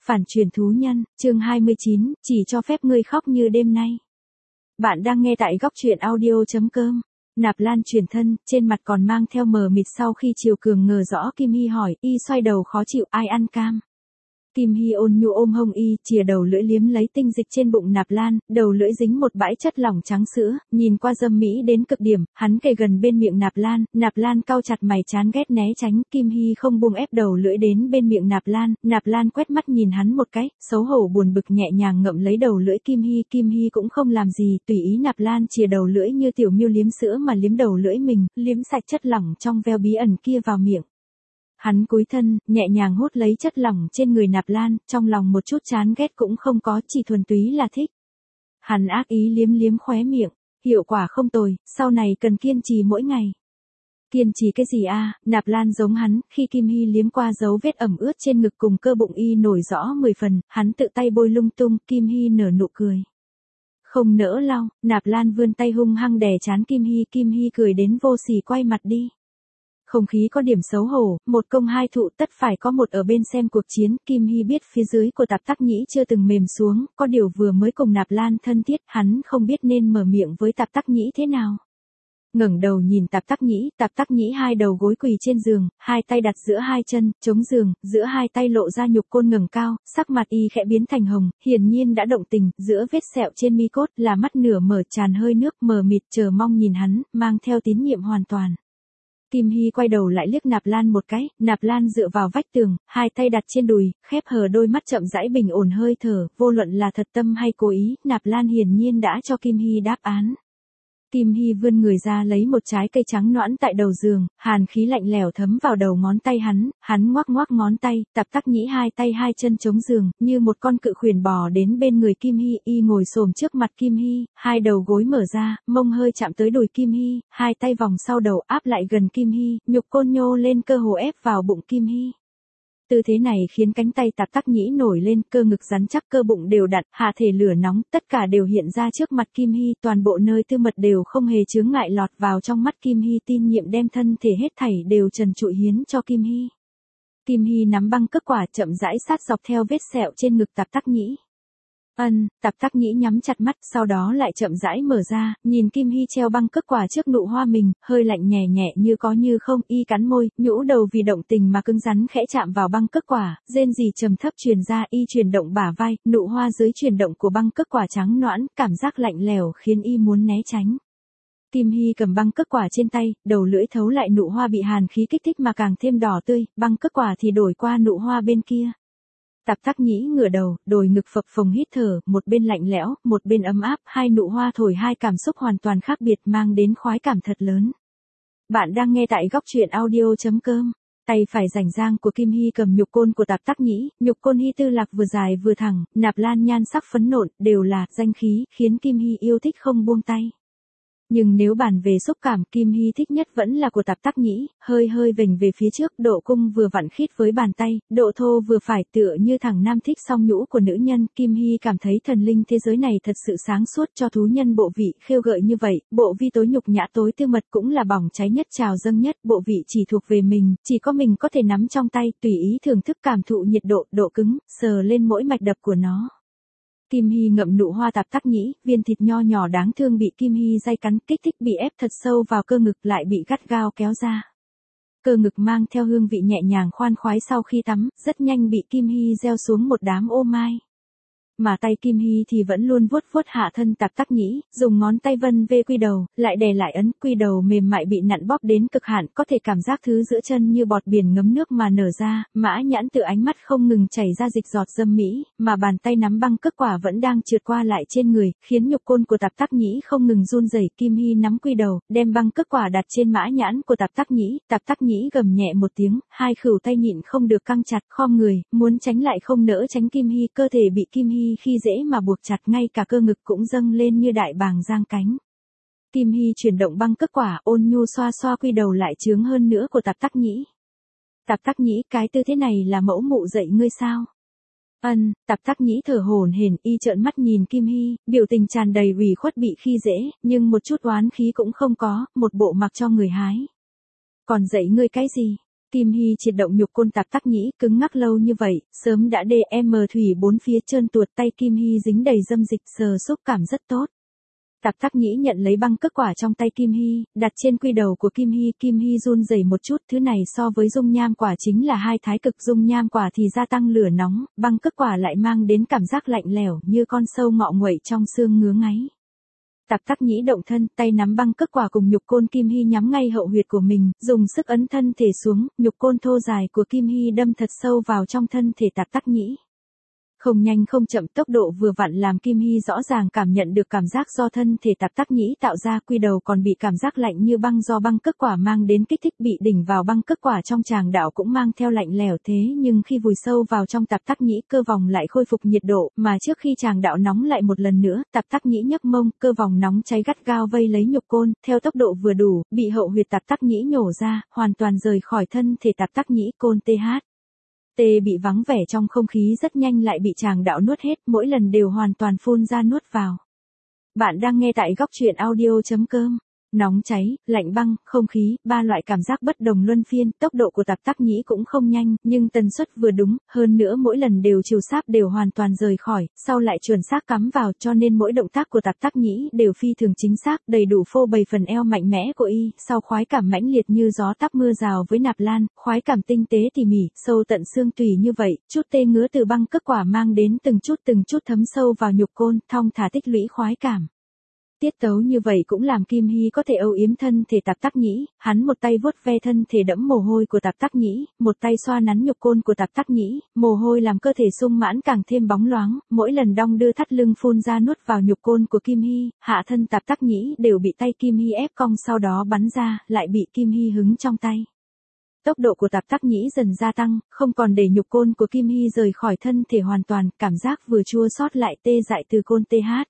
Phản truyền thú nhân, chương 29, chỉ cho phép ngươi khóc như đêm nay. Bạn đang nghe tại góc truyện audio.com. Nạp Lan chuyển thân, trên mặt còn mang theo mờ mịt sau khi Triều Cường ngờ rõ Kim Hy hỏi, y xoay đầu khó chịu, ai ăn cam. Kim Hy ôn nhu ôm hông y, chìa đầu lưỡi liếm lấy tinh dịch trên bụng Nạp Lan, đầu lưỡi dính một bãi chất lỏng trắng sữa, nhìn qua dâm mỹ đến cực điểm, hắn kề gần bên miệng Nạp Lan cau chặt mày chán ghét né tránh, Kim Hy không buông ép đầu lưỡi đến bên miệng Nạp Lan quét mắt nhìn hắn một cái, xấu hổ buồn bực nhẹ nhàng ngậm lấy đầu lưỡi Kim Hy cũng không làm gì, tùy ý Nạp Lan chìa đầu lưỡi như tiểu miêu liếm sữa mà liếm đầu lưỡi mình, liếm sạch chất lỏng trong veo bí ẩn kia vào miệng. Hắn cúi thân, nhẹ nhàng hút lấy chất lỏng trên người Nạp Lan, trong lòng một chút chán ghét cũng không có, chỉ thuần túy là thích. Hắn ác ý liếm liếm khóe miệng, hiệu quả không tồi, sau này cần kiên trì mỗi ngày. Kiên trì cái gì a? Nạp Lan giống hắn, khi Kim Hy liếm qua dấu vết ẩm ướt trên ngực cùng cơ bụng y nổi rõ 10 phần, hắn tự tay bôi lung tung, Kim Hy nở nụ cười. Không nỡ lau, Nạp Lan vươn tay hung hăng đè trán Kim Hy cười đến vô sỉ quay mặt đi. Không khí có điểm xấu hổ, một công hai thụ tất phải có một ở bên xem cuộc chiến, Kim Hy biết phía dưới của Tạp Tắc Nhĩ chưa từng mềm xuống, có điều vừa mới cùng Nạp Lan thân thiết, hắn không biết nên mở miệng với Tạp Tắc Nhĩ thế nào. Ngẩng đầu nhìn Tạp Tắc Nhĩ hai đầu gối quỳ trên giường, hai tay đặt giữa hai chân, chống giường, giữa hai tay lộ ra nhục côn ngẩng cao, sắc mặt y khẽ biến thành hồng, hiển nhiên đã động tình, giữa vết sẹo trên mi cốt là mắt nửa mở tràn hơi nước mờ mịt chờ mong nhìn hắn, mang theo tín nhiệm hoàn toàn. Kim Hy quay đầu lại liếc Nạp Lan một cái, Nạp Lan dựa vào vách tường, hai tay đặt trên đùi, khép hờ đôi mắt chậm rãi bình ổn hơi thở, vô luận là thật tâm hay cố ý, Nạp Lan hiển nhiên đã cho Kim Hy đáp án. Kim Hy vươn người ra lấy một trái cây trắng nõn tại đầu giường, hàn khí lạnh lẽo thấm vào đầu ngón tay hắn ngoắc ngoắc ngón tay, Tạp Tắc Nhĩ hai tay hai chân chống giường, như một con cự khuyển bò đến bên người Kim Hy, y ngồi xổm trước mặt Kim Hy, hai đầu gối mở ra, mông hơi chạm tới đùi Kim Hy, hai tay vòng sau đầu áp lại gần Kim Hy, nhục côn nhô lên cơ hồ ép vào bụng Kim Hy. Tư thế này khiến cánh tay Tạp Tắc Nhĩ nổi lên, cơ ngực rắn chắc cơ bụng đều đặn, hạ thể lửa nóng, tất cả đều hiện ra trước mặt Kim Hy, toàn bộ nơi tư mật đều không hề chướng ngại lọt vào trong mắt Kim Hy, tin nhiệm đem thân thể hết thảy đều trần trụi hiến cho Kim Hy. Kim Hy nắm băng cước quả chậm rãi sát dọc theo vết sẹo trên ngực Tạp Tắc Nhĩ. Tạp Tắc Nhĩ nhắm chặt mắt, sau đó lại chậm rãi mở ra, nhìn Kim Hy treo băng cước quả trước nụ hoa mình, hơi lạnh nhẹ nhẹ như có như không, y cắn môi, nhũ đầu vì động tình mà cứng rắn khẽ chạm vào băng cước quả, rên rỉ trầm thấp truyền ra, y chuyển động bả vai, nụ hoa dưới chuyển động của băng cước quả trắng nõn, cảm giác lạnh lẽo khiến y muốn né tránh. Kim Hy cầm băng cước quả trên tay, đầu lưỡi thấu lại nụ hoa bị hàn khí kích thích mà càng thêm đỏ tươi, băng cước quả thì đổi qua nụ hoa bên kia. Tạp Tắc Nhĩ ngửa đầu, đồi ngực phập phồng hít thở, một bên lạnh lẽo, một bên ấm áp, hai nụ hoa thổi hai cảm xúc hoàn toàn khác biệt mang đến khoái cảm thật lớn. Bạn đang nghe tại góc truyện audio.com. Tay phải rảnh rang của Kim Hy cầm nhục côn của Tạp Tắc Nhĩ, nhục côn hy tư lạc vừa dài vừa thẳng, Nạp Lan nhan sắc phấn nộn, đều là danh khí, khiến Kim Hy yêu thích không buông tay. Nhưng nếu bàn về xúc cảm, Kim Hy thích nhất vẫn là của Tạp Tắc Nhĩ, hơi vểnh về phía trước, độ cung vừa vặn khít với bàn tay, độ thô vừa phải, tựa như thằng nam thích song nhũ của nữ nhân. Kim Hy cảm thấy thần linh thế giới này thật sự sáng suốt, cho thú nhân bộ vị khêu gợi như vậy, bộ vi tối nhục nhã tối tư mật cũng là bỏng cháy nhất trào dâng nhất, bộ vị chỉ thuộc về mình, chỉ có mình có thể nắm trong tay, tùy ý thưởng thức cảm thụ nhiệt độ, độ cứng, sờ lên mỗi mạch đập của nó. Kim Hy ngậm nụ hoa Tạp Tắc Nhĩ, viên thịt nho nhỏ đáng thương bị Kim Hy day cắn, kích thích bị ép thật sâu vào cơ ngực lại bị gắt gao kéo ra. Cơ ngực mang theo hương vị nhẹ nhàng khoan khoái sau khi tắm, rất nhanh bị Kim Hy gieo xuống một đám ô mai. Mà tay Kim Hy thì vẫn luôn vuốt hạ thân Tạp Tắc Nhĩ, dùng ngón tay vân về quy đầu, lại đè lại ấn, quy đầu mềm mại bị nặn bóp đến cực hạn, có thể cảm giác thứ giữa chân như bọt biển ngấm nước mà nở ra, Mã Nhãn từ ánh mắt không ngừng chảy ra dịch giọt dâm mỹ, mà bàn tay nắm băng cước quả vẫn đang trượt qua lại trên người, khiến nhục côn của Tạp Tắc Nhĩ không ngừng run rẩy. Kim Hy nắm quy đầu, đem băng cước quả đặt trên Mã Nhãn của Tạp Tắc Nhĩ gầm nhẹ một tiếng, hai khửu tay nhịn không được căng chặt, khom người, muốn tránh lại không nỡ tránh Kim Hy, cơ thể bị Kim Hy khi dễ mà buộc chặt, ngay cả cơ ngực cũng dâng lên như đại bàng giang cánh. Kim Hy chuyển động băng cước quả, ôn nhu xoa xoa quy đầu lại trướng hơn nữa của Tạp Tắc Nhĩ. Tạp Tắc Nhĩ, cái tư thế này là mẫu mụ dạy ngươi sao? Tạp Tắc Nhĩ thở hổn hển, y trợn mắt nhìn Kim Hy, biểu tình tràn đầy ủy khuất bị khi dễ, nhưng một chút oán khí cũng không có, một bộ mặc cho người hái. Còn dạy ngươi cái gì? Kim Hy triệt động nhục côn Tạp Tắc Nhĩ cứng ngắc lâu như vậy, sớm đã DM thủy bốn phía trơn tuột, tay Kim Hy dính đầy dâm dịch, sờ xúc cảm rất tốt. Tạp Tắc Nhĩ nhận lấy băng cước quả trong tay Kim Hy, đặt trên quy đầu của Kim Hy run rẩy một chút, thứ này so với dung nham quả chính là hai thái cực, dung nham quả thì gia tăng lửa nóng, băng cước quả lại mang đến cảm giác lạnh lẽo như con sâu ngọ nguậy trong xương ngứa ngáy. Tạp Tắc Nhĩ động thân, tay nắm băng cước quả cùng nhục côn Kim Hy nhắm ngay hậu huyệt của mình, dùng sức ấn thân thể xuống, nhục côn thô dài của Kim Hy đâm thật sâu vào trong thân thể Tạp Tắc Nhĩ. Không nhanh không chậm, tốc độ vừa vặn làm Kim Hy rõ ràng cảm nhận được cảm giác do thân thể Tạp Tắc Nhĩ tạo ra, quy đầu còn bị cảm giác lạnh như băng do băng cước quả mang đến kích thích, bị đỉnh vào băng cước quả trong tràng đạo cũng mang theo lạnh lẽo, thế nhưng khi vùi sâu vào trong Tạp Tắc Nhĩ, cơ vòng lại khôi phục nhiệt độ, mà trước khi tràng đạo nóng lại một lần nữa, Tạp Tắc Nhĩ nhấc mông, cơ vòng nóng cháy gắt gao vây lấy nhục côn, theo tốc độ vừa đủ, bị hậu huyệt Tạp Tắc Nhĩ nhổ ra, hoàn toàn rời khỏi thân thể Tạp Tắc Nhĩ. Côn Tê bị vắng vẻ trong không khí rất nhanh lại bị tràng đạo nuốt hết, mỗi lần đều hoàn toàn phun ra nuốt vào. Bạn đang nghe tại góc truyện audio.com. Nóng cháy, lạnh băng, không khí, ba loại cảm giác bất đồng luân phiên, tốc độ của Tạp Tắc Nhĩ cũng không nhanh, nhưng tần suất vừa đúng, hơn nữa mỗi lần đều chiều sáp đều hoàn toàn rời khỏi, sau lại chuẩn xác cắm vào, cho nên mỗi động tác của Tạp Tắc Nhĩ đều phi thường chính xác, đầy đủ phô bày phần eo mạnh mẽ của y, sau khoái cảm mãnh liệt như gió táp mưa rào với Nạp Lan, khoái cảm tinh tế tỉ mỉ, sâu tận xương tủy như vậy, chút tê ngứa từ băng cước quả mang đến từng chút thấm sâu vào nhục côn, thong thả tích lũy khoái cảm. Tiết tấu như vậy cũng làm Kim Hy có thể âu yếm thân thể Tạp Tắc Nhĩ, hắn một tay vuốt ve thân thể đẫm mồ hôi của Tạp Tắc Nhĩ, một tay xoa nắn nhục côn của Tạp Tắc Nhĩ, mồ hôi làm cơ thể sung mãn càng thêm bóng loáng, mỗi lần đong đưa thắt lưng phun ra nuốt vào nhục côn của Kim Hy, hạ thân Tạp Tắc Nhĩ đều bị tay Kim Hy ép cong sau đó bắn ra, lại bị Kim Hy hứng trong tay. Tốc độ của Tạp Tắc Nhĩ dần gia tăng, không còn để nhục côn của Kim Hy rời khỏi thân thể hoàn toàn, cảm giác vừa chua xót lại tê dại từ côn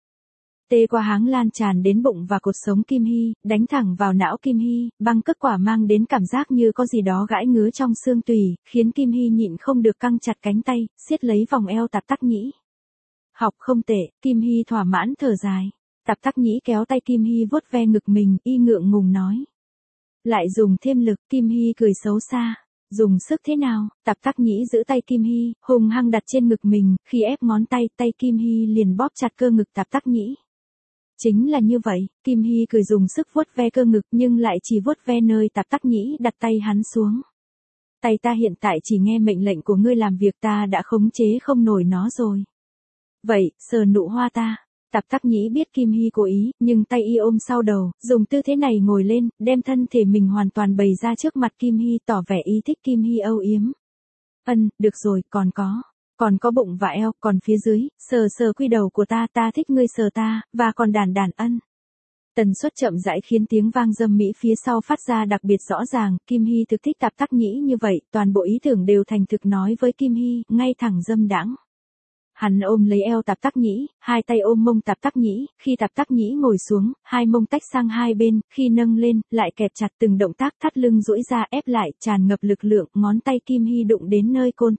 tê qua háng lan tràn đến bụng và cột sống Kim Hy, đánh thẳng vào não Kim Hy, băng cước quả mang đến cảm giác như có gì đó gãi ngứa trong xương tủy, khiến Kim Hy nhịn không được căng chặt cánh tay, siết lấy vòng eo Tạp Tắc Nhĩ. Học không tệ, Kim Hy thỏa mãn thở dài. Tạp Tắc Nhĩ kéo tay Kim Hy vuốt ve ngực mình, y ngượng ngùng nói. Lại dùng thêm lực, Kim Hy cười xấu xa. Dùng sức thế nào? Tạp Tắc Nhĩ giữ tay Kim Hy, hung hăng đặt trên ngực mình, khi ép ngón tay, tay Kim Hy liền bóp chặt cơ ngực Tạp Tắc Nhĩ. Chính là như vậy, Kim Hy cười dùng sức vuốt ve cơ ngực nhưng lại chỉ vuốt ve nơi Tạp Tắc Nhĩ đặt tay hắn xuống. Tay ta hiện tại chỉ nghe mệnh lệnh của ngươi làm việc, ta đã khống chế không nổi nó rồi. Vậy, sờ nụ hoa ta. Tạp Tắc Nhĩ biết Kim Hy cố ý, nhưng tay y ôm sau đầu, dùng tư thế này ngồi lên, đem thân thể mình hoàn toàn bày ra trước mặt Kim Hy, tỏ vẻ ý thích Kim Hy âu yếm. Được rồi, còn có bụng và eo, còn phía dưới, sờ quy đầu của ta thích ngươi sờ ta, và còn đàn. Tần suất chậm rãi khiến tiếng vang dâm mỹ phía sau phát ra đặc biệt rõ ràng, Kim Hy thực thích Tạp Tắc Nhĩ như vậy, toàn bộ ý tưởng đều thành thực nói với Kim Hy, ngay thẳng dâm đãng. Hắn ôm lấy eo Tạp Tắc Nhĩ, hai tay ôm mông Tạp Tắc Nhĩ, khi Tạp Tắc Nhĩ ngồi xuống, hai mông tách sang hai bên, khi nâng lên, lại kẹp chặt, từng động tác thắt lưng duỗi ra ép lại, tràn ngập lực lượng, ngón tay Kim Hy đụng đến nơi côn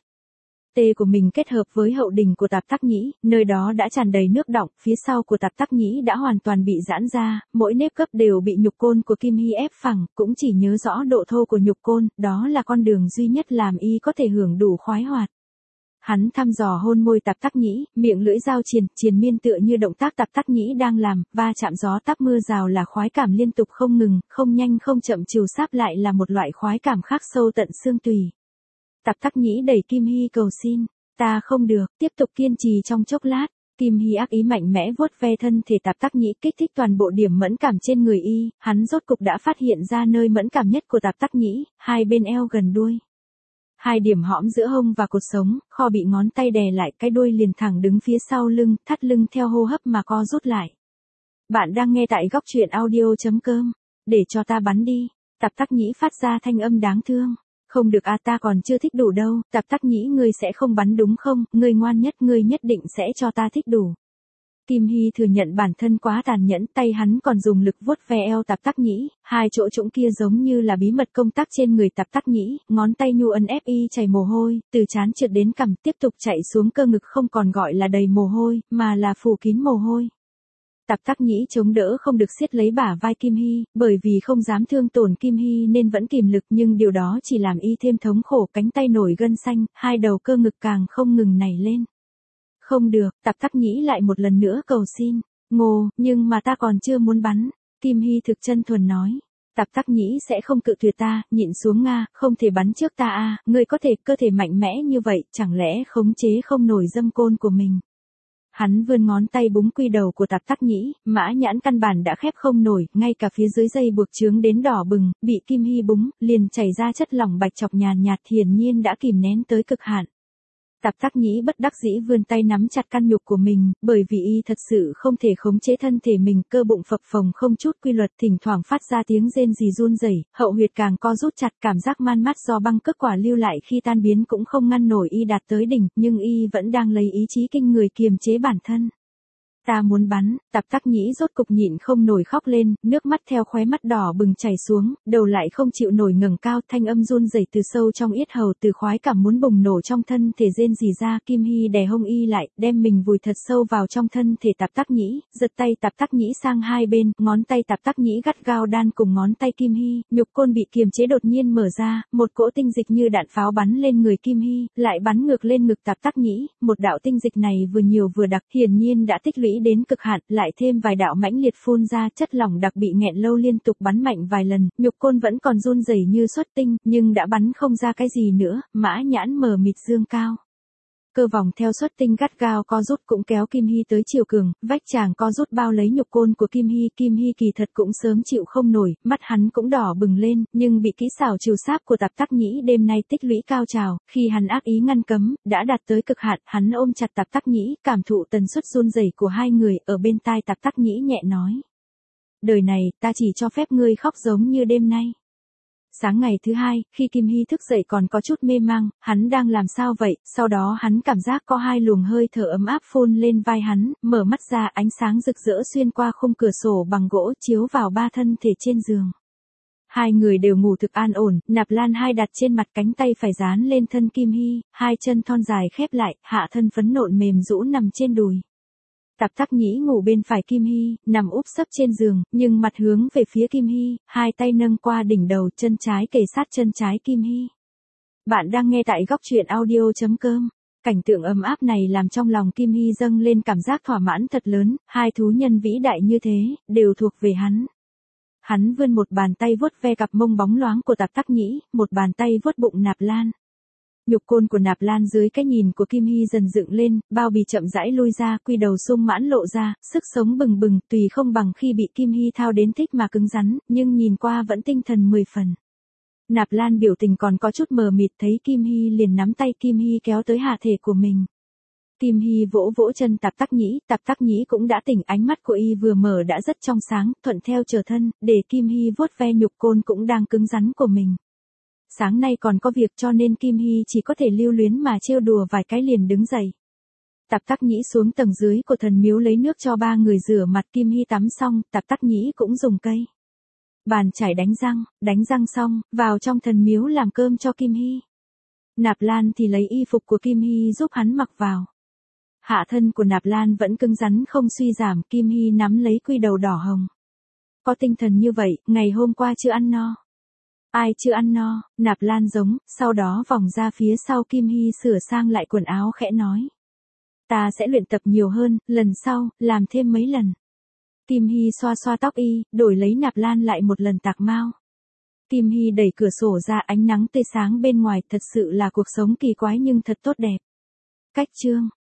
tê của mình kết hợp với hậu đỉnh của Tạp Tắc Nhĩ, nơi đó đã tràn đầy nước đọng, phía sau của Tạp Tắc Nhĩ đã hoàn toàn bị giãn ra, mỗi nếp gấp đều bị nhục côn của Kim Hy ép phẳng, cũng chỉ nhớ rõ độ thô của nhục côn, đó là con đường duy nhất làm y có thể hưởng đủ khoái hoạt. Hắn thăm dò hôn môi Tạp Tắc Nhĩ, miệng lưỡi dao triền miên tựa như động tác Tạp Tắc Nhĩ đang làm, va chạm gió táp mưa rào là khoái cảm liên tục không ngừng, không nhanh không chậm, chiều sáp lại là một loại khoái cảm khác sâu tận xương tủy. Tạp Tắc Nhĩ đẩy Kim Hy cầu xin, ta không được, tiếp tục kiên trì trong chốc lát. Kim Hy ác ý mạnh mẽ vuốt ve thân thể Tạp Tắc Nhĩ, kích thích toàn bộ điểm mẫn cảm trên người y, hắn rốt cục đã phát hiện ra nơi mẫn cảm nhất của Tạp Tắc Nhĩ, hai bên eo gần đuôi. Hai điểm hõm giữa hông và cột sống, kho bị ngón tay đè lại, cái đuôi liền thẳng đứng phía sau lưng, thắt lưng theo hô hấp mà co rút lại. Bạn đang nghe tại góc truyện audio.com. Để cho ta bắn đi. Tạp Tắc Nhĩ phát ra thanh âm đáng thương. Không được à, ta còn chưa thích đủ đâu. Tạp Tắc Nhĩ, ngươi sẽ không bắn đúng không? Ngươi ngoan nhất, ngươi nhất định sẽ cho ta thích đủ. Kim Hy thừa nhận bản thân quá tàn nhẫn, tay hắn còn dùng lực vuốt ve eo Tạp Tắc Nhĩ, hai chỗ trũng kia giống như là bí mật công tác trên người Tạp Tắc Nhĩ, ngón tay nhu ấn ép y chảy mồ hôi, từ trán trượt đến cằm, tiếp tục chạy xuống cơ ngực, không còn gọi là đầy mồ hôi, mà là phủ kín mồ hôi. Tạp Tắc Nhĩ chống đỡ không được siết lấy bả vai Kim Hy, bởi vì không dám thương tổn Kim Hy nên vẫn kìm lực, nhưng điều đó chỉ làm y thêm thống khổ, cánh tay nổi gân xanh, hai đầu cơ ngực càng không ngừng nảy lên. Không được, Tạp Tắc Nhĩ lại một lần nữa cầu xin. Ngô, nhưng mà ta còn chưa muốn bắn. Kim Hy thực chân thuần nói. Tạp Tắc Nhĩ sẽ không cự tuyệt ta, nhịn xuống Nga, không thể bắn trước ta à, ngươi có thể, cơ thể mạnh mẽ như vậy, chẳng lẽ khống chế không nổi dâm côn của mình. Hắn vươn ngón tay búng quy đầu của Tạp Tắc Nhĩ, mã nhãn căn bản đã khép không nổi, ngay cả phía dưới dây buộc chướng đến đỏ bừng, bị Kim Hy búng, liền chảy ra chất lỏng bạch chọc nhàn nhạt, hiển nhiên đã kìm nén tới cực hạn. Tạp Tắc Nhĩ bất đắc dĩ vươn tay nắm chặt căn nhục của mình, bởi vì y thật sự không thể khống chế thân thể mình, cơ bụng phập phồng không chút quy luật, thỉnh thoảng phát ra tiếng rên rỉ run rẩy, hậu huyệt càng co rút chặt, cảm giác man mát do băng cước quả lưu lại khi tan biến cũng không ngăn nổi y đạt tới đỉnh, nhưng y vẫn đang lấy ý chí kinh người kiềm chế bản thân. Ta muốn bắn, Tạp Tắc Nhĩ rốt cục nhịn không nổi khóc lên, nước mắt theo khóe mắt đỏ bừng chảy xuống, đầu lại không chịu nổi ngẩng cao, thanh âm run rẩy từ sâu trong yết hầu, từ khoái cảm muốn bùng nổ trong thân thể rên rỉ ra. Kim Hy đè hông y lại, đem mình vùi thật sâu vào trong thân thể Tạp Tắc Nhĩ, giật tay Tạp Tắc Nhĩ sang hai bên, ngón tay Tạp Tắc Nhĩ gắt gao đan cùng ngón tay Kim Hy, nhục côn bị kiềm chế đột nhiên mở ra, một cỗ tinh dịch như đạn pháo bắn lên người Kim Hy, lại bắn ngược lên ngực Tạp Tắc Nhĩ, một đạo tinh dịch này vừa nhiều vừa đặc, hiển nhiên đã tích lũy đến cực hạn, lại thêm vài đạo mãnh liệt phun ra, chất lỏng đặc bị nghẹn lâu liên tục bắn mạnh vài lần, nhục côn vẫn còn run rẩy như xuất tinh, nhưng đã bắn không ra cái gì nữa, mã nhãn mờ mịt dương cao. Cơ vòng theo xuất tinh gắt gao co rút cũng kéo Kim Hy tới chiều cường, vách chàng co rút bao lấy nhục côn của Kim Hy kỳ thật cũng sớm chịu không nổi, mắt hắn cũng đỏ bừng lên, nhưng bị kỹ xảo trừ sáp của Tạp Tắc Nhĩ đêm nay tích lũy cao trào, khi hắn ác ý ngăn cấm, đã đạt tới cực hạn, hắn ôm chặt Tạp Tắc Nhĩ, cảm thụ tần suất run rẩy của hai người, ở bên tai Tạp Tắc Nhĩ nhẹ nói. Đời này, ta chỉ cho phép ngươi khóc giống như đêm nay. Sáng ngày thứ hai, khi Kim Hy thức dậy còn có chút mê mang, hắn đang làm sao vậy, sau đó hắn cảm giác có hai luồng hơi thở ấm áp phun lên vai hắn, mở mắt ra, ánh sáng rực rỡ xuyên qua khung cửa sổ bằng gỗ chiếu vào ba thân thể trên giường. Hai người đều ngủ thực an ổn, Nạp Lan hai đặt trên mặt, cánh tay phải dán lên thân Kim Hy, hai chân thon dài khép lại, hạ thân phấn nộn mềm rũ nằm trên đùi. Tạp Tắc Nhĩ ngủ bên phải Kim Hy, nằm úp sấp trên giường, nhưng mặt hướng về phía Kim Hy, hai tay nâng qua đỉnh đầu, chân trái kề sát chân trái Kim Hy. Bạn đang nghe tại góc truyện audio.com. Cảnh tượng ấm áp này làm trong lòng Kim Hy dâng lên cảm giác thỏa mãn thật lớn, hai thú nhân vĩ đại như thế, đều thuộc về hắn. Hắn vươn một bàn tay vuốt ve cặp mông bóng loáng của Tạp Tắc Nhĩ, một bàn tay vuốt bụng Nạp Lan. Nhục côn của Nạp Lan dưới cái nhìn của Kim Hy dần dựng lên, bao bì chậm rãi lui ra, quy đầu sung mãn lộ ra, sức sống bừng bừng, tùy không bằng khi bị Kim Hy thao đến thích mà cứng rắn, nhưng nhìn qua vẫn tinh thần 10 phần. Nạp Lan biểu tình còn có chút mờ mịt, thấy Kim Hy liền nắm tay Kim Hy kéo tới hạ thể của mình. Kim Hy vỗ vỗ chân Tạp Tắc Nhĩ cũng đã tỉnh, ánh mắt của y vừa mở đã rất trong sáng, thuận theo trở thân, để Kim Hy vuốt ve nhục côn cũng đang cứng rắn của mình. Sáng nay còn có việc cho nên Kim Hy chỉ có thể lưu luyến mà trêu đùa vài cái liền đứng dậy. Tạp Tắc Nhĩ xuống tầng dưới của thần miếu lấy nước cho ba người rửa mặt, Kim Hy tắm xong, Tạp Tắc Nhĩ cũng dùng cây bàn chải đánh răng xong, vào trong thần miếu làm cơm cho Kim Hy. Nạp Lan thì lấy y phục của Kim Hy giúp hắn mặc vào. Hạ thân của Nạp Lan vẫn cứng rắn không suy giảm, Kim Hy nắm lấy quy đầu đỏ hồng. Có tinh thần như vậy, ngày hôm qua chưa ăn no. Ai chưa ăn no, Nạp Lan giống, sau đó vòng ra phía sau Kim Hy sửa sang lại quần áo khẽ nói. Ta sẽ luyện tập nhiều hơn, lần sau, làm thêm mấy lần. Kim Hy xoa xoa tóc y, đổi lấy Nạp Lan lại một lần tạc mao. Kim Hy đẩy cửa sổ ra, ánh nắng tươi sáng bên ngoài, thật sự là cuộc sống kỳ quái nhưng thật tốt đẹp. Cách chương